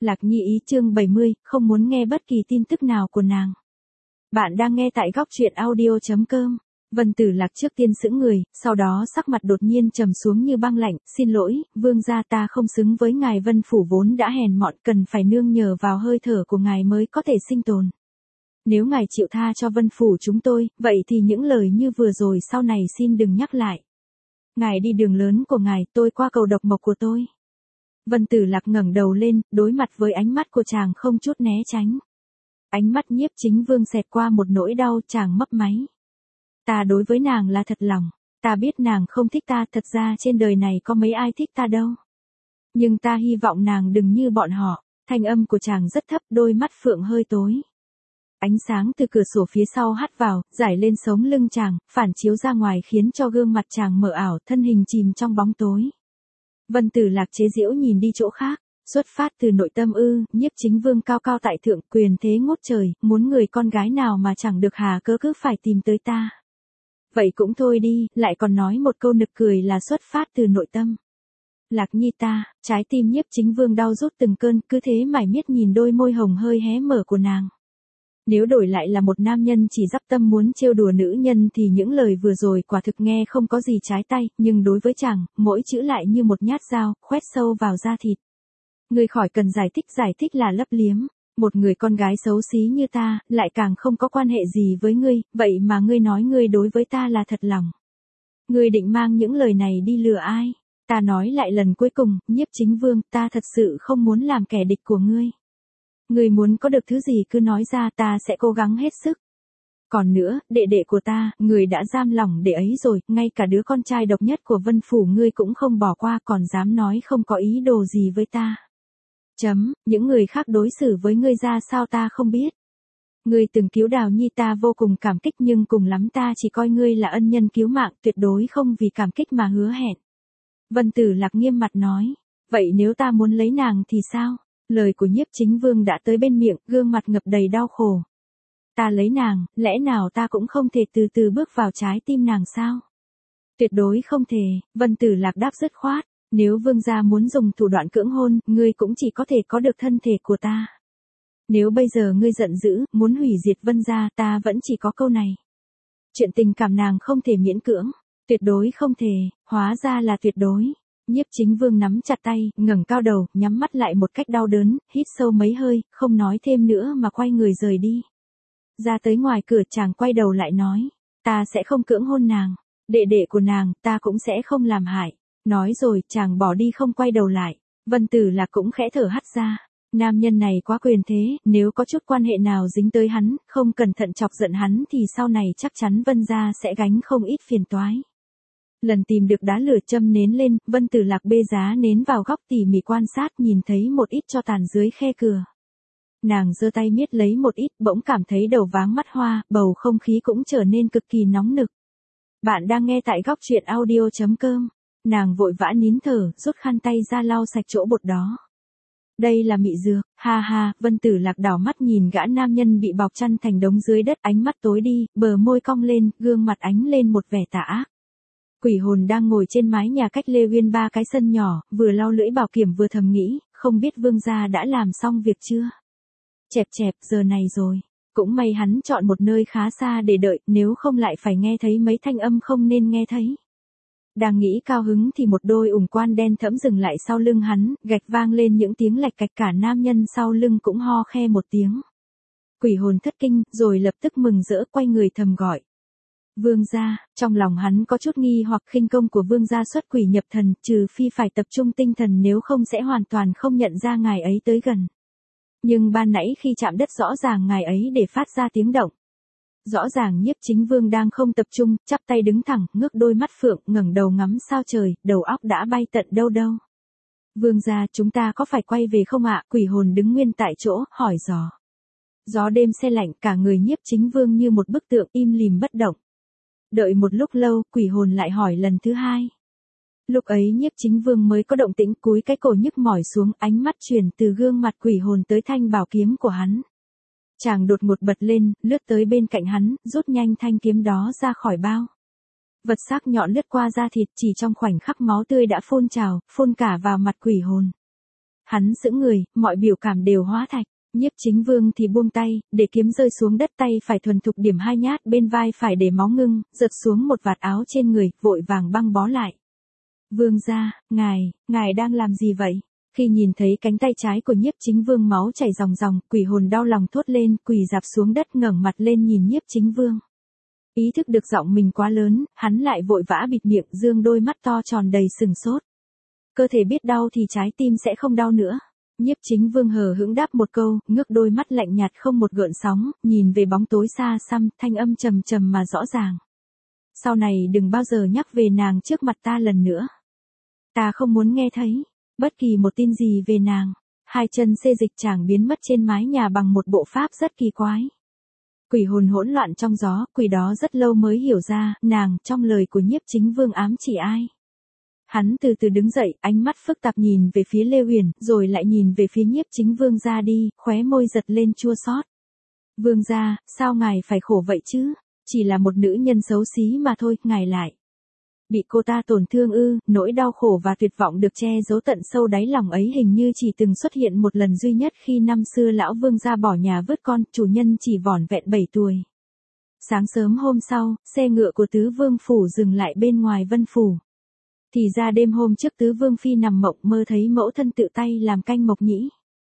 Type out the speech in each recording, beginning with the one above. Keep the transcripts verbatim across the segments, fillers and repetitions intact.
Lạc Nhi ý chương bảy mươi, không muốn nghe bất kỳ tin tức nào của nàng. Bạn đang nghe tại góc truyện audio chấm com. Vân Tử Lạc trước tiên sững người, sau đó sắc mặt đột nhiên trầm xuống như băng lạnh, xin lỗi, vương gia ta không xứng với ngài, Vân Phủ vốn đã hèn mọn, cần phải nương nhờ vào hơi thở của ngài mới có thể sinh tồn. Nếu ngài chịu tha cho Vân Phủ chúng tôi, vậy thì những lời như vừa rồi sau này xin đừng nhắc lại. Ngài đi đường lớn của ngài, tôi qua cầu độc mộc của tôi. Vân Tử Lạc ngẩng đầu lên, đối mặt với ánh mắt của chàng không chút né tránh. Ánh mắt Nhiếp Chính Vương xẹt qua một nỗi đau, chàng mấp máy. Ta đối với nàng là thật lòng, ta biết nàng không thích ta, thật ra trên đời này có mấy ai thích ta đâu. Nhưng ta hy vọng nàng đừng như bọn họ. Thanh âm của chàng rất thấp, đôi mắt phượng hơi tối. Ánh sáng từ cửa sổ phía sau hắt vào, rải lên sống lưng chàng, phản chiếu ra ngoài khiến cho gương mặt chàng mờ ảo, thân hình chìm trong bóng tối. Vân Tử Lạc chế giễu nhìn đi chỗ khác, xuất phát từ nội tâm ư, Nhiếp Chính Vương cao cao tại thượng, quyền thế ngút trời, muốn người con gái nào mà chẳng được hà cớ cứ phải tìm tới ta. Vậy cũng thôi đi, lại còn nói một câu nực cười là xuất phát từ nội tâm. Lạc Nhi ta, trái tim Nhiếp Chính Vương đau rút từng cơn, cứ thế mải miết nhìn đôi môi hồng hơi hé mở của nàng. Nếu đổi lại là một nam nhân chỉ dắp tâm muốn trêu đùa nữ nhân thì những lời vừa rồi quả thực nghe không có gì trái tay, nhưng đối với chàng, mỗi chữ lại như một nhát dao, khoét sâu vào da thịt. Ngươi khỏi cần giải thích, giải thích là lấp liếm. Một người con gái xấu xí như ta, lại càng không có quan hệ gì với ngươi, vậy mà ngươi nói ngươi đối với ta là thật lòng. Ngươi định mang những lời này đi lừa ai? Ta nói lại lần cuối cùng, Nhiếp Chính Vương, ta thật sự không muốn làm kẻ địch của ngươi. Ngươi muốn có được thứ gì cứ nói ra, ta sẽ cố gắng hết sức. Còn nữa, đệ đệ của ta, người đã giam lỏng đệ ấy rồi, ngay cả đứa con trai độc nhất của Vân Phủ ngươi cũng không bỏ qua, còn dám nói không có ý đồ gì với ta. Chấm, những người khác đối xử với ngươi ra sao ta không biết. Ngươi từng cứu Đào Nhi, ta vô cùng cảm kích, nhưng cùng lắm ta chỉ coi ngươi là ân nhân cứu mạng, tuyệt đối không vì cảm kích mà hứa hẹn. Vân Tử Lạc nghiêm mặt nói, vậy nếu ta muốn lấy nàng thì sao? Lời của Nhiếp Chính Vương đã tới bên miệng, gương mặt ngập đầy đau khổ. Ta lấy nàng, lẽ nào ta cũng không thể từ từ bước vào trái tim nàng sao? Tuyệt đối không thể, Vân Tử Lạc đáp dứt khoát. Nếu vương gia muốn dùng thủ đoạn cưỡng hôn, ngươi cũng chỉ có thể có được thân thể của ta. Nếu bây giờ ngươi giận dữ, muốn hủy diệt Vân gia, ta vẫn chỉ có câu này. Chuyện tình cảm nàng không thể miễn cưỡng, tuyệt đối không thể, hóa ra là tuyệt đối. Nhiếp Chính Vương nắm chặt tay, ngẩng cao đầu, nhắm mắt lại một cách đau đớn, hít sâu mấy hơi, không nói thêm nữa mà quay người rời đi. Ra tới ngoài cửa, chàng quay đầu lại nói, ta sẽ không cưỡng hôn nàng, đệ đệ của nàng, ta cũng sẽ không làm hại. Nói rồi, chàng bỏ đi không quay đầu lại. Vân Tử Lạc cũng khẽ thở hắt ra. Nam nhân này quá quyền thế, nếu có chút quan hệ nào dính tới hắn, không cẩn thận chọc giận hắn thì sau này chắc chắn Vân gia sẽ gánh không ít phiền toái. Lần tìm được đá lửa châm nến lên, Vân Tử Lạc bê giá nến vào góc tỉ mỉ quan sát, nhìn thấy một ít tro tàn dưới khe cửa. Nàng giơ tay miết lấy một ít, bỗng cảm thấy đầu váng mắt hoa, bầu không khí cũng trở nên cực kỳ nóng nực. Bạn đang nghe tại góc truyện audio chấm com. Nàng vội vã nín thở, rút khăn tay ra lau sạch chỗ bột đó. Đây là mị dược, ha ha, Vân Tử Lạc đảo mắt nhìn gã nam nhân bị bọc chăn thành đống dưới đất, ánh mắt tối đi, bờ môi cong lên, gương mặt ánh lên một vẻ tà ác. Quỷ hồn đang ngồi trên mái nhà cách Lê Uyên ba cái sân nhỏ, vừa lau lưỡi bảo kiểm vừa thầm nghĩ, không biết vương gia đã làm xong việc chưa? Chẹp chẹp, giờ này rồi. Cũng may hắn chọn một nơi khá xa để đợi, nếu không lại phải nghe thấy mấy thanh âm không nên nghe thấy. Đang nghĩ cao hứng thì một đôi ủng quan đen thẫm dừng lại sau lưng hắn, gạch vang lên những tiếng lạch cạch, cả nam nhân sau lưng cũng ho khe một tiếng. Quỷ hồn thất kinh, rồi lập tức mừng rỡ quay người thầm gọi. Vương gia, trong lòng hắn có chút nghi hoặc khinh công của vương gia xuất quỷ nhập thần, trừ phi phải tập trung tinh thần, nếu không sẽ hoàn toàn không nhận ra ngài ấy tới gần. Nhưng ban nãy khi chạm đất rõ ràng ngài ấy để phát ra tiếng động. Rõ ràng Nhiếp Chính Vương đang không tập trung, chắp tay đứng thẳng, ngước đôi mắt phượng, ngẩng đầu ngắm sao trời, đầu óc đã bay tận đâu đâu. Vương gia, chúng ta có phải quay về không ạ? Quỷ hồn đứng nguyên tại chỗ, hỏi dò. Gió đêm se lạnh, cả người Nhiếp Chính Vương như một bức tượng im lìm bất động. Đợi một lúc lâu, quỷ hồn lại hỏi lần thứ hai. Lúc ấy Nhiếp Chính Vương mới có động tĩnh, cúi cái cổ nhức mỏi xuống, ánh mắt chuyển từ gương mặt quỷ hồn tới thanh bảo kiếm của hắn. Chàng đột ngột bật lên, lướt tới bên cạnh hắn, rút nhanh thanh kiếm đó ra khỏi bao. Vật sắc nhọn lướt qua da thịt, chỉ trong khoảnh khắc máu tươi đã phun trào, phun cả vào mặt quỷ hồn. Hắn sững người, mọi biểu cảm đều hóa thạch. Nhiếp Chính Vương thì buông tay, để kiếm rơi xuống đất, tay phải thuần thục điểm hai nhát bên vai phải để máu ngưng, giật xuống một vạt áo trên người, vội vàng băng bó lại. Vương gia, ngài, ngài đang làm gì vậy? Khi nhìn thấy cánh tay trái của Nhiếp Chính Vương máu chảy ròng ròng, quỷ hồn đau lòng thốt lên, quỳ rạp xuống đất ngẩng mặt lên nhìn Nhiếp Chính Vương. Ý thức được giọng mình quá lớn, hắn lại vội vã bịt miệng, dương đôi mắt to tròn đầy sừng sốt. Cơ thể biết đau thì trái tim sẽ không đau nữa. Nhiếp Chính Vương hờ hững đáp một câu, ngước đôi mắt lạnh nhạt không một gợn sóng, nhìn về bóng tối xa xăm, thanh âm trầm trầm mà rõ ràng. Sau này đừng bao giờ nhắc về nàng trước mặt ta lần nữa. Ta không muốn nghe thấy bất kỳ một tin gì về nàng. Hai chân xê dịch chàng biến mất trên mái nhà bằng một bộ pháp rất kỳ quái. Quỷ hồn hỗn loạn trong gió, quỷ đó rất lâu mới hiểu ra, nàng, trong lời của Nhiếp Chính Vương ám chỉ ai. Hắn từ từ đứng dậy, ánh mắt phức tạp nhìn về phía Lê Huyền, rồi lại nhìn về phía Nhiếp Chính Vương ra đi, khóe môi giật lên chua xót. Vương gia, sao ngài phải khổ vậy chứ? Chỉ là một nữ nhân xấu xí mà thôi, ngài lại bị cô ta tổn thương ư? Nỗi đau khổ và tuyệt vọng được che giấu tận sâu đáy lòng ấy hình như chỉ từng xuất hiện một lần duy nhất khi năm xưa lão vương gia bỏ nhà vứt con, chủ nhân chỉ vỏn vẹn bảy tuổi. Sáng sớm hôm sau, xe ngựa của tứ vương phủ dừng lại bên ngoài Vân phủ. Thì ra đêm hôm trước tứ vương phi nằm mộng mơ thấy mẫu thân tự tay làm canh mộc nhĩ.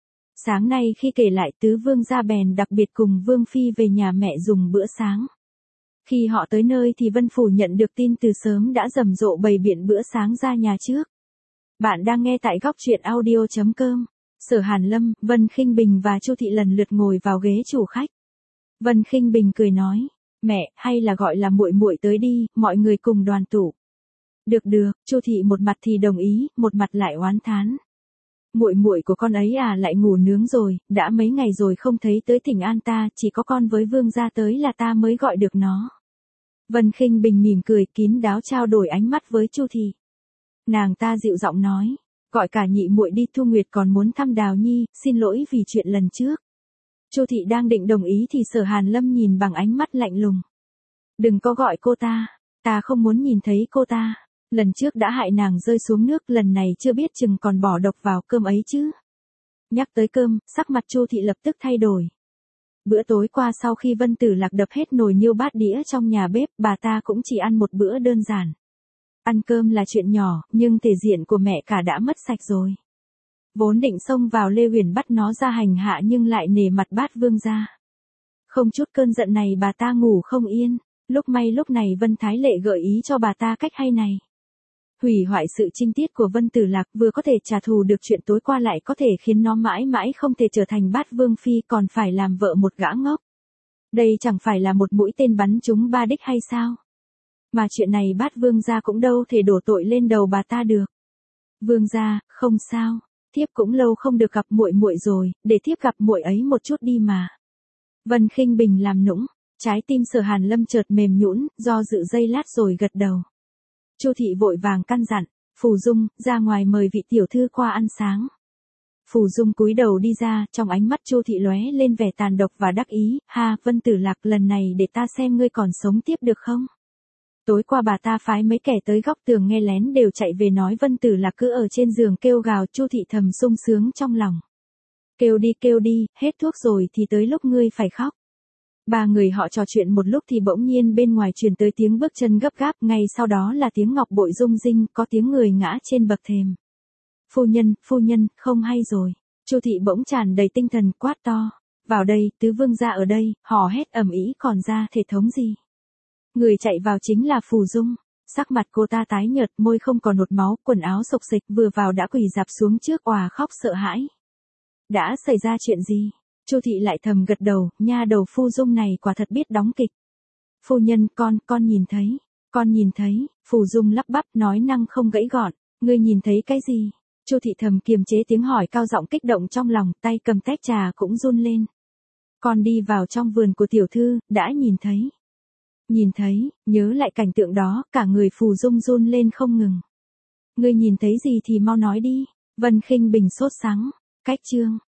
Sáng nay khi kể lại tứ vương gia bèn đặc biệt cùng vương phi về nhà mẹ dùng bữa sáng. Khi họ tới nơi thì Vân phủ nhận được tin từ sớm đã rầm rộ bày biện bữa sáng ra nhà trước. Bạn đang nghe tại góc truyện audio chấm com. Sở Hàn Lâm, Vân Khinh Bình và Chu Thị lần lượt ngồi vào ghế chủ khách. Vân Khinh Bình cười nói, mẹ, hay là gọi là muội muội tới đi, mọi người cùng đoàn tụ. Được được, Chu Thị một mặt thì đồng ý, một mặt lại oán thán. Muội muội của con ấy à, lại ngủ nướng rồi, đã mấy ngày rồi không thấy tới thỉnh an ta, chỉ có con với vương gia tới là ta mới gọi được nó. Vân Khinh Bình mỉm cười, kín đáo trao đổi ánh mắt với Chu Thị. Nàng ta dịu giọng nói, gọi cả nhị muội đi, Thu Nguyệt còn muốn thăm Đào Nhi, xin lỗi vì chuyện lần trước. Chu Thị đang định đồng ý thì Sở Hàn Lâm nhìn bằng ánh mắt lạnh lùng. Đừng có gọi cô ta, ta không muốn nhìn thấy cô ta. Lần trước đã hại nàng rơi xuống nước, lần này chưa biết chừng còn bỏ độc vào cơm ấy chứ. Nhắc tới cơm, sắc mặt Chu Thị lập tức thay đổi. Bữa tối qua sau khi Vân Tử Lạc đập hết nồi niêu bát đĩa trong nhà bếp, bà ta cũng chỉ ăn một bữa đơn giản. Ăn cơm là chuyện nhỏ, nhưng thể diện của mẹ cả đã mất sạch rồi. Vốn định xông vào Lê Huyền bắt nó ra hành hạ nhưng lại nể mặt bát vương gia. Không chút cơn giận này bà ta ngủ không yên, lúc may lúc này Vân Thái Lệ gợi ý cho bà ta cách hay này. Hủy hoại sự trinh tiết của Vân Tử Lạc, vừa có thể trả thù được chuyện tối qua lại có thể khiến nó mãi mãi không thể trở thành bát vương phi, còn phải làm vợ một gã ngốc. Đây chẳng phải là một mũi tên bắn trúng ba đích hay sao? Mà chuyện này bát vương gia cũng đâu thể đổ tội lên đầu bà ta được. Vương gia, không sao, thiếp cũng lâu không được gặp muội muội rồi, để thiếp gặp muội ấy một chút đi mà. Vân Khinh Bình làm nũng, trái tim Sở Hàn Lâm chợt mềm nhũn, do dự giây lát rồi gật đầu. Chu Thị vội vàng căn dặn, Phù Dung, ra ngoài mời vị tiểu thư qua ăn sáng. Phù Dung cúi đầu đi ra, trong ánh mắt Chu Thị lóe lên vẻ tàn độc và đắc ý, ha, Vân Tử Lạc, lần này để ta xem ngươi còn sống tiếp được không? Tối qua bà ta phái mấy kẻ tới góc tường nghe lén đều chạy về nói Vân Tử Lạc cứ ở trên giường kêu gào, Chu Thị thầm sung sướng trong lòng. Kêu đi kêu đi, hết thuốc rồi thì tới lúc ngươi phải khóc. Ba người họ trò chuyện một lúc thì bỗng nhiên bên ngoài truyền tới tiếng bước chân gấp gáp, ngay sau đó là tiếng ngọc bội rung rinh, có tiếng người ngã trên bậc thềm. Phu nhân, phu nhân, không hay rồi. Chu Thị bỗng tràn đầy tinh thần quát to. Vào đây, tứ vương gia ở đây, hò hét ầm ĩ, còn ra thể thống gì. Người chạy vào chính là Phù Dung. Sắc mặt cô ta tái nhợt, môi không còn nột máu, quần áo xộc xịch, vừa vào đã quỳ rạp xuống trước òa khóc sợ hãi. Đã xảy ra chuyện gì? Chu Thị lại thầm gật đầu, nha đầu Phu Dung này quả thật biết đóng kịch. Phu nhân, con, con nhìn thấy, con nhìn thấy, Phù Dung lắp bắp nói năng không gãy gọn, ngươi nhìn thấy cái gì? Chu Thị thầm kiềm chế tiếng hỏi cao giọng kích động trong lòng, tay cầm tách trà cũng run lên. Con đi vào trong vườn của tiểu thư, đã nhìn thấy. Nhìn thấy, nhớ lại cảnh tượng đó, cả người Phù Dung run lên không ngừng. Ngươi nhìn thấy gì thì mau nói đi. Vân Khinh Bình sốt sắng, cách chương.